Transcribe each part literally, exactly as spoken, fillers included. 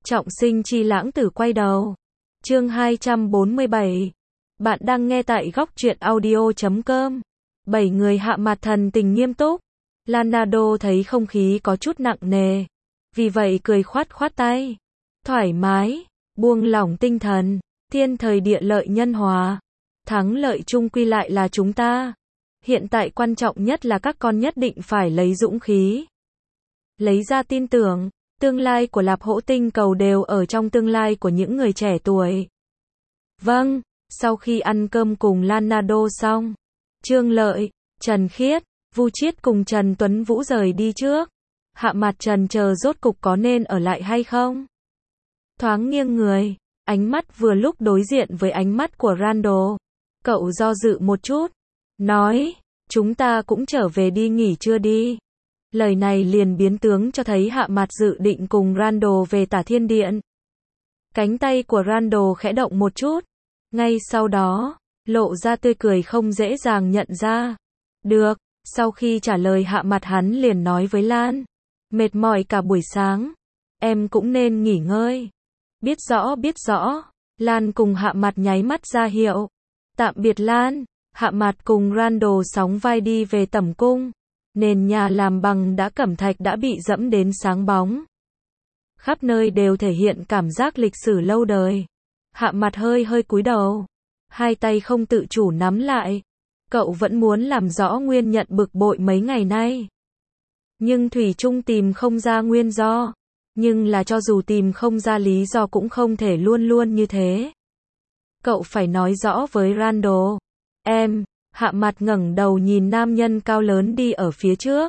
Trọng sinh chi lãng tử quay đầu. Chương hai trăm bốn mươi bảy. Bạn đang nghe tại góc truyện audio chấm com. Bảy người hạ mặt thần tình nghiêm túc. Leonardo thấy không khí có chút nặng nề. Vì vậy cười khoát khoát tay. Thoải mái, buông lỏng tinh thần, thiên thời địa lợi nhân hòa. Thắng lợi chung quy lại là chúng ta. Hiện tại quan trọng nhất là các con nhất định phải lấy dũng khí. Lấy ra tin tưởng. Tương lai của Lạp Hỗ Tinh Cầu đều ở trong tương lai của những người trẻ tuổi. Vâng, sau khi ăn cơm cùng Leonardo xong, Trương Lợi, Trần Khiết, Vu Chiết cùng Trần Tuấn Vũ rời đi trước. Hạ mặt Trần chờ rốt cục có nên ở lại hay không? Thoáng nghiêng người, ánh mắt vừa lúc đối diện với ánh mắt của Randall. Cậu do dự một chút, nói, chúng ta cũng trở về đi nghỉ trưa đi. Lời này liền biến tướng cho thấy hạ mặt dự định cùng Randall về Tả Thiên Điện. Cánh tay của Randall khẽ động một chút. Ngay sau đó, lộ ra tươi cười không dễ dàng nhận ra. Được, sau khi trả lời hạ mặt hắn liền nói với Lan. Mệt mỏi cả buổi sáng. Em cũng nên nghỉ ngơi. Biết rõ biết rõ. Lan cùng hạ mặt nháy mắt ra hiệu. Tạm biệt Lan. Hạ mặt cùng Randall sóng vai đi về tẩm cung. Nền nhà làm bằng đá cẩm thạch đã bị dẫm đến sáng bóng. Khắp nơi đều thể hiện cảm giác lịch sử lâu đời. Hạ mặt hơi hơi cúi đầu. Hai tay không tự chủ nắm lại. Cậu vẫn muốn làm rõ nguyên nhân bực bội mấy ngày nay. Nhưng thủy chung tìm không ra nguyên do. Nhưng là cho dù tìm không ra lý do cũng không thể luôn luôn như thế. Cậu phải nói rõ với Randall. Em... Hạ mặt ngẩng đầu nhìn nam nhân cao lớn đi ở phía trước.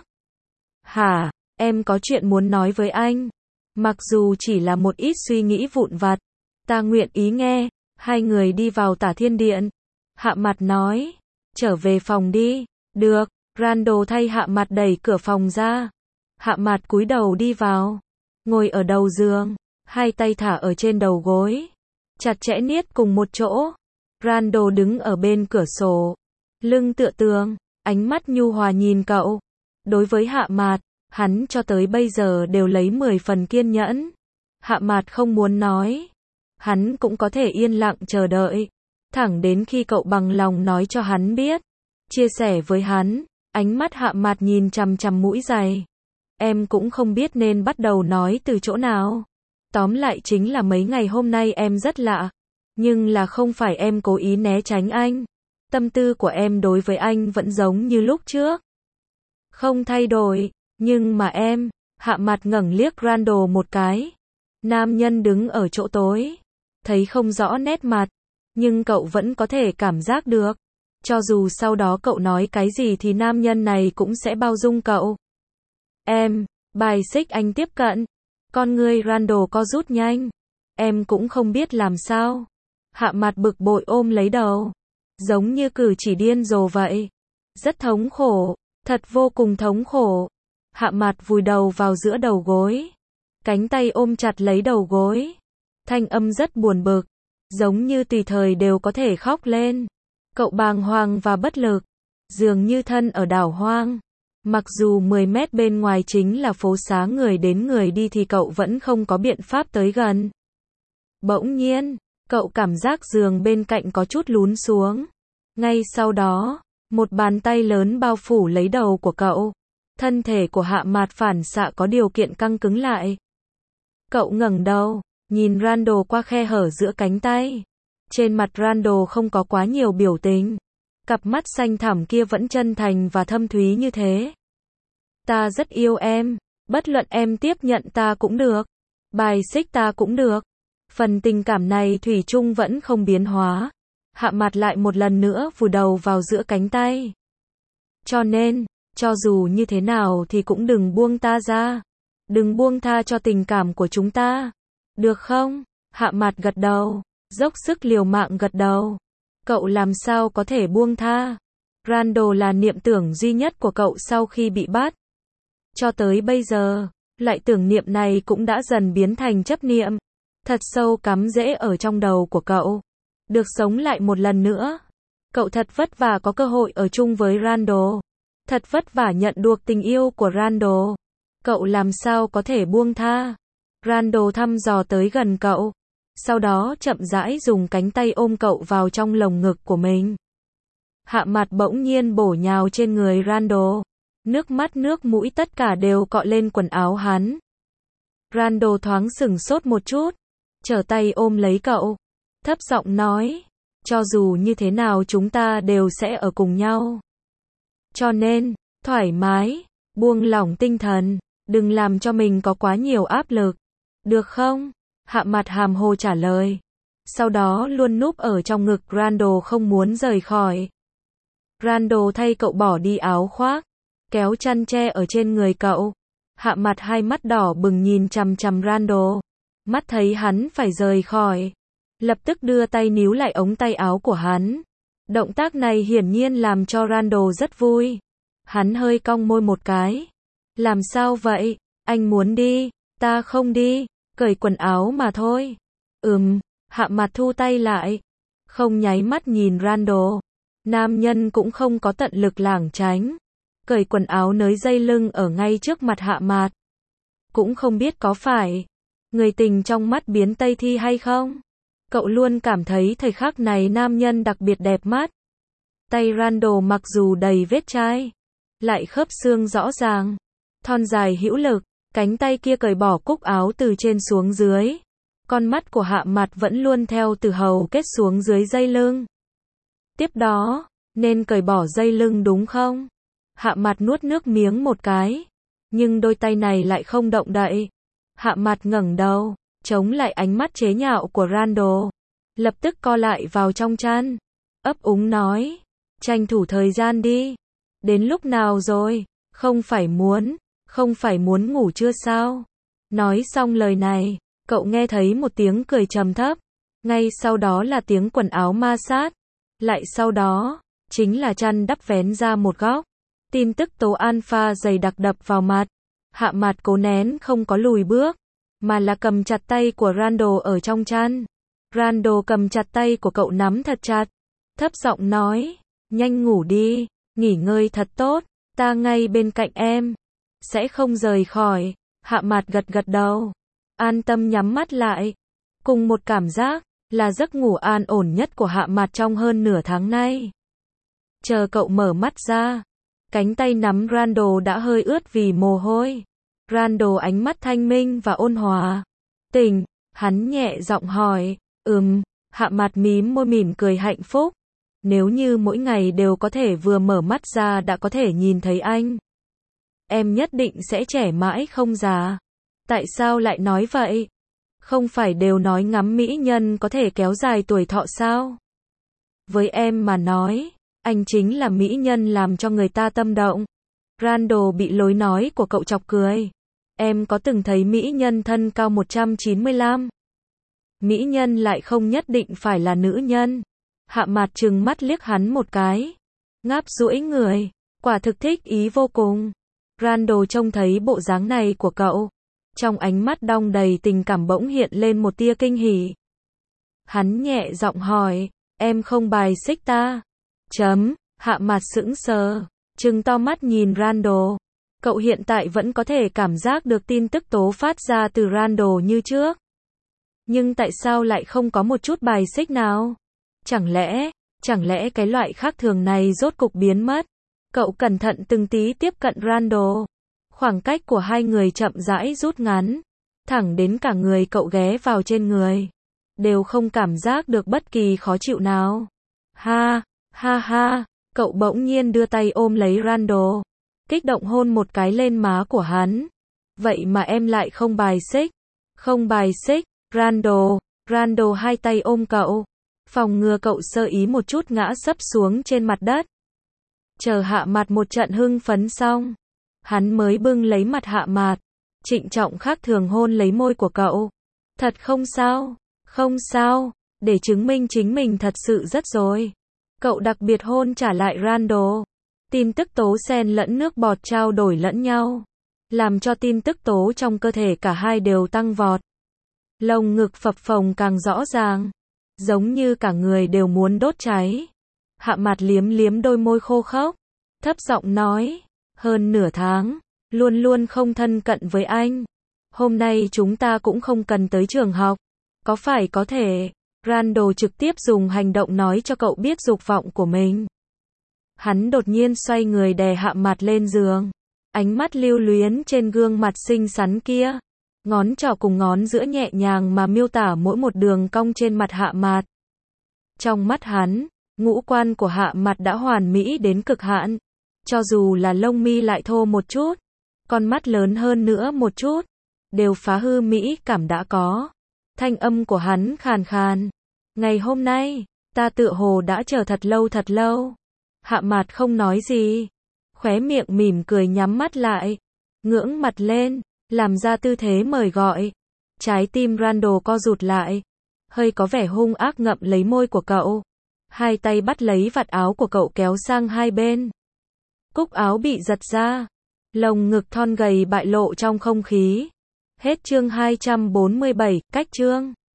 Hả, em có chuyện muốn nói với anh. Mặc dù chỉ là một ít suy nghĩ vụn vặt. Ta nguyện ý nghe. Hai người đi vào Tả Thiên Điện. Hạ mặt nói. Trở về phòng đi. Được, Randall thay hạ mặt đẩy cửa phòng ra. Hạ mặt cúi đầu đi vào. Ngồi ở đầu giường. Hai tay thả ở trên đầu gối. Chặt chẽ niết cùng một chỗ. Randall đứng ở bên cửa sổ. Lưng tựa tường, ánh mắt nhu hòa nhìn cậu. Đối với hạ mạt, hắn cho tới bây giờ đều lấy mười phần kiên nhẫn. Hạ mạt không muốn nói. Hắn cũng có thể yên lặng chờ đợi. Thẳng đến khi cậu bằng lòng nói cho hắn biết. Chia sẻ với hắn, ánh mắt hạ mạt nhìn chằm chằm mũi giày. Em cũng không biết nên bắt đầu nói từ chỗ nào. Tóm lại chính là mấy ngày hôm nay em rất lạ. Nhưng là không phải em cố ý né tránh anh. Tâm tư của em đối với anh vẫn giống như lúc trước. Không thay đổi, nhưng mà em, hạ mặt ngẩng liếc Randall một cái. Nam nhân đứng ở chỗ tối, thấy không rõ nét mặt, nhưng cậu vẫn có thể cảm giác được. Cho dù sau đó cậu nói cái gì thì nam nhân này cũng sẽ bao dung cậu. Em, bài xích anh tiếp cận. Con ngươi Randall co rút nhanh. Em cũng không biết làm sao. Hạ mặt bực bội ôm lấy đầu. Giống như cử chỉ điên rồ vậy. Rất thống khổ, thật vô cùng thống khổ. Hạ mặt vùi đầu vào giữa đầu gối. Cánh tay ôm chặt lấy đầu gối. Thanh âm rất buồn bực. Giống như tùy thời đều có thể khóc lên. Cậu bàng hoàng và bất lực. Dường như thân ở đảo hoang. Mặc dù mười mét bên ngoài chính là phố xá người đến người đi thì cậu vẫn không có biện pháp tới gần. Bỗng nhiên. Cậu cảm giác giường bên cạnh có chút lún xuống. Ngay sau đó, một bàn tay lớn bao phủ lấy đầu của cậu. Thân thể của hạ mạt phản xạ có điều kiện căng cứng lại. Cậu ngẩng đầu, nhìn Randall qua khe hở giữa cánh tay. Trên mặt Randall không có quá nhiều biểu tình. Cặp mắt xanh thẳm kia vẫn chân thành và thâm thúy như thế. Ta rất yêu em. Bất luận em tiếp nhận ta cũng được. Bài xích ta cũng được. Phần tình cảm này thủy chung vẫn không biến hóa. Hạ mặt lại một lần nữa vùi đầu vào giữa cánh tay. Cho nên, cho dù như thế nào thì cũng đừng buông ta ra. Đừng buông tha cho tình cảm của chúng ta. Được không? Hạ mặt gật đầu. Dốc sức liều mạng gật đầu. Cậu làm sao có thể buông tha? Randall là niệm tưởng duy nhất của cậu sau khi bị bắt. Cho tới bây giờ, loại tưởng niệm này cũng đã dần biến thành chấp niệm. Thật sâu cắm rễ ở trong đầu của cậu. Được sống lại một lần nữa. Cậu thật vất vả có cơ hội ở chung với Randall. Thật vất vả nhận được tình yêu của Randall. Cậu làm sao có thể buông tha. Randall thăm dò tới gần cậu. Sau đó chậm rãi dùng cánh tay ôm cậu vào trong lồng ngực của mình. Hạ mặt bỗng nhiên bổ nhào trên người Randall. Nước mắt nước mũi tất cả đều cọ lên quần áo hắn. Randall thoáng sửng sốt một chút. Trở tay ôm lấy cậu. Thấp giọng nói. Cho dù như thế nào chúng ta đều sẽ ở cùng nhau. Cho nên, thoải mái, buông lỏng tinh thần. Đừng làm cho mình có quá nhiều áp lực. Được không? Hạ mặt hàm hồ trả lời. Sau đó luôn núp ở trong ngực Randall không muốn rời khỏi. Randall thay cậu bỏ đi áo khoác. Kéo chăn che ở trên người cậu. Hạ mặt hai mắt đỏ bừng nhìn chằm chằm Randall. Mắt thấy hắn phải rời khỏi. Lập tức đưa tay níu lại ống tay áo của hắn. Động tác này hiển nhiên làm cho Randall rất vui. Hắn hơi cong môi một cái. Làm sao vậy? Anh muốn đi. Ta không đi. Cởi quần áo mà thôi. Ừm. Hạ mặt thu tay lại. Không nháy mắt nhìn Randall. Nam nhân cũng không có tận lực lảng tránh. Cởi quần áo nới dây lưng ở ngay trước mặt Hạ mặt. Cũng không biết có phải người tình trong mắt biến Tây Thi hay không? Cậu luôn cảm thấy thời khắc này nam nhân đặc biệt đẹp mắt. Tay Randall mặc dù đầy vết chai, lại khớp xương rõ ràng, thon dài hữu lực, cánh tay kia cởi bỏ cúc áo từ trên xuống dưới. Con mắt của Hạ mặt vẫn luôn theo từ hầu kết xuống dưới dây lưng. Tiếp đó, nên cởi bỏ dây lưng đúng không? Hạ mặt nuốt nước miếng một cái, nhưng đôi tay này lại không động đậy. Hạ mặt ngẩng đầu, chống lại ánh mắt chế nhạo của Randall. Lập tức co lại vào trong chăn. Ấp úng nói. Tranh thủ thời gian đi. Đến lúc nào rồi? Không phải muốn, không phải muốn ngủ chưa sao? Nói xong lời này, cậu nghe thấy một tiếng cười trầm thấp. Ngay sau đó là tiếng quần áo ma sát. Lại sau đó, chính là chăn đắp vén ra một góc. Tin tức tố alpha dày đặc đập vào mặt. Hạ mặt cố nén không có lùi bước, mà là cầm chặt tay của Randall ở trong chăn. Randall cầm chặt tay của cậu nắm thật chặt. Thấp giọng nói, nhanh ngủ đi, nghỉ ngơi thật tốt, ta ngay bên cạnh em. Sẽ không rời khỏi. Hạ mặt gật gật đầu. An tâm nhắm mắt lại. Cùng một cảm giác, là giấc ngủ an ổn nhất của Hạ mặt trong hơn nửa tháng nay. Chờ cậu mở mắt ra. Cánh tay nắm Randall đã hơi ướt vì mồ hôi. Randall ánh mắt thanh minh và ôn hòa. Tỉnh, hắn nhẹ giọng hỏi. Ừm, Hạ mặt mím môi mỉm cười hạnh phúc. Nếu như mỗi ngày đều có thể vừa mở mắt ra đã có thể nhìn thấy anh, em nhất định sẽ trẻ mãi không già. Tại sao lại nói vậy? Không phải đều nói ngắm mỹ nhân có thể kéo dài tuổi thọ sao? Với em mà nói, anh chính là mỹ nhân làm cho người ta tâm động. Randall bị lối nói của cậu chọc cười. Em có từng thấy mỹ nhân thân cao một trăm chín mươi lăm? Mỹ nhân lại không nhất định phải là nữ nhân. Hạ mặt trừng mắt liếc hắn một cái. Ngáp duỗi người. Quả thực thích ý vô cùng. Randall trông thấy bộ dáng này của cậu. Trong ánh mắt đong đầy tình cảm bỗng hiện lên một tia kinh hỉ. Hắn nhẹ giọng hỏi. Em không bài xích ta? Chấm. Hạ mặt sững sờ. Trừng to mắt nhìn Randall. Cậu hiện tại vẫn có thể cảm giác được tin tức tố phát ra từ Randall như trước. Nhưng tại sao lại không có một chút bài xích nào? Chẳng lẽ, chẳng lẽ cái loại khác thường này rốt cục biến mất? Cậu cẩn thận từng tí tiếp cận Randall. Khoảng cách của hai người chậm rãi rút ngắn. Thẳng đến cả người cậu ghé vào trên người. Đều không cảm giác được bất kỳ khó chịu nào. Ha, ha ha, cậu bỗng nhiên đưa tay ôm lấy Randall. Kích động hôn một cái lên má của hắn. Vậy mà em lại không bài xích. Không bài xích, Randall. Randall hai tay ôm cậu. Phòng ngừa cậu sơ ý một chút ngã sấp xuống trên mặt đất. Chờ Hạ mặt một trận hưng phấn xong. Hắn mới bưng lấy mặt Hạ mặt. Trịnh trọng khác thường hôn lấy môi của cậu. Thật không sao, không sao. Để chứng minh chính mình thật sự rất rồi. Cậu đặc biệt hôn trả lại Randall. Tin tức tố xen lẫn nước bọt trao đổi lẫn nhau. Làm cho tin tức tố trong cơ thể cả hai đều tăng vọt. Lồng ngực phập phồng càng rõ ràng. Giống như cả người đều muốn đốt cháy. Hạ mặt liếm liếm đôi môi khô khốc. Thấp giọng nói. Hơn nửa tháng. Luôn luôn không thân cận với anh. Hôm nay chúng ta cũng không cần tới trường học. Có phải có thể? Randall trực tiếp dùng hành động nói cho cậu biết dục vọng của mình. Hắn đột nhiên xoay người đè Hạ Mạt lên giường. Ánh mắt lưu luyến trên gương mặt xinh xắn kia. Ngón trỏ cùng ngón giữa nhẹ nhàng mà miêu tả mỗi một đường cong trên mặt Hạ Mạt. Trong mắt hắn, ngũ quan của Hạ Mạt đã hoàn mỹ đến cực hạn. Cho dù là lông mi lại thô một chút, con mắt lớn hơn nữa một chút, đều phá hư mỹ cảm đã có. Thanh âm của hắn khàn khàn. Ngày hôm nay, ta tựa hồ đã chờ thật lâu thật lâu. Hạ Mạt không nói gì. Khóe miệng mỉm cười nhắm mắt lại. Ngưỡng mặt lên, làm ra tư thế mời gọi. Trái tim Randall co rụt lại. Hơi có vẻ hung ác ngậm lấy môi của cậu. Hai tay bắt lấy vạt áo của cậu kéo sang hai bên. Cúc áo bị giật ra. Lồng ngực thon gầy bại lộ trong không khí. Hết chương hai trăm bốn mươi bảy, cách chương.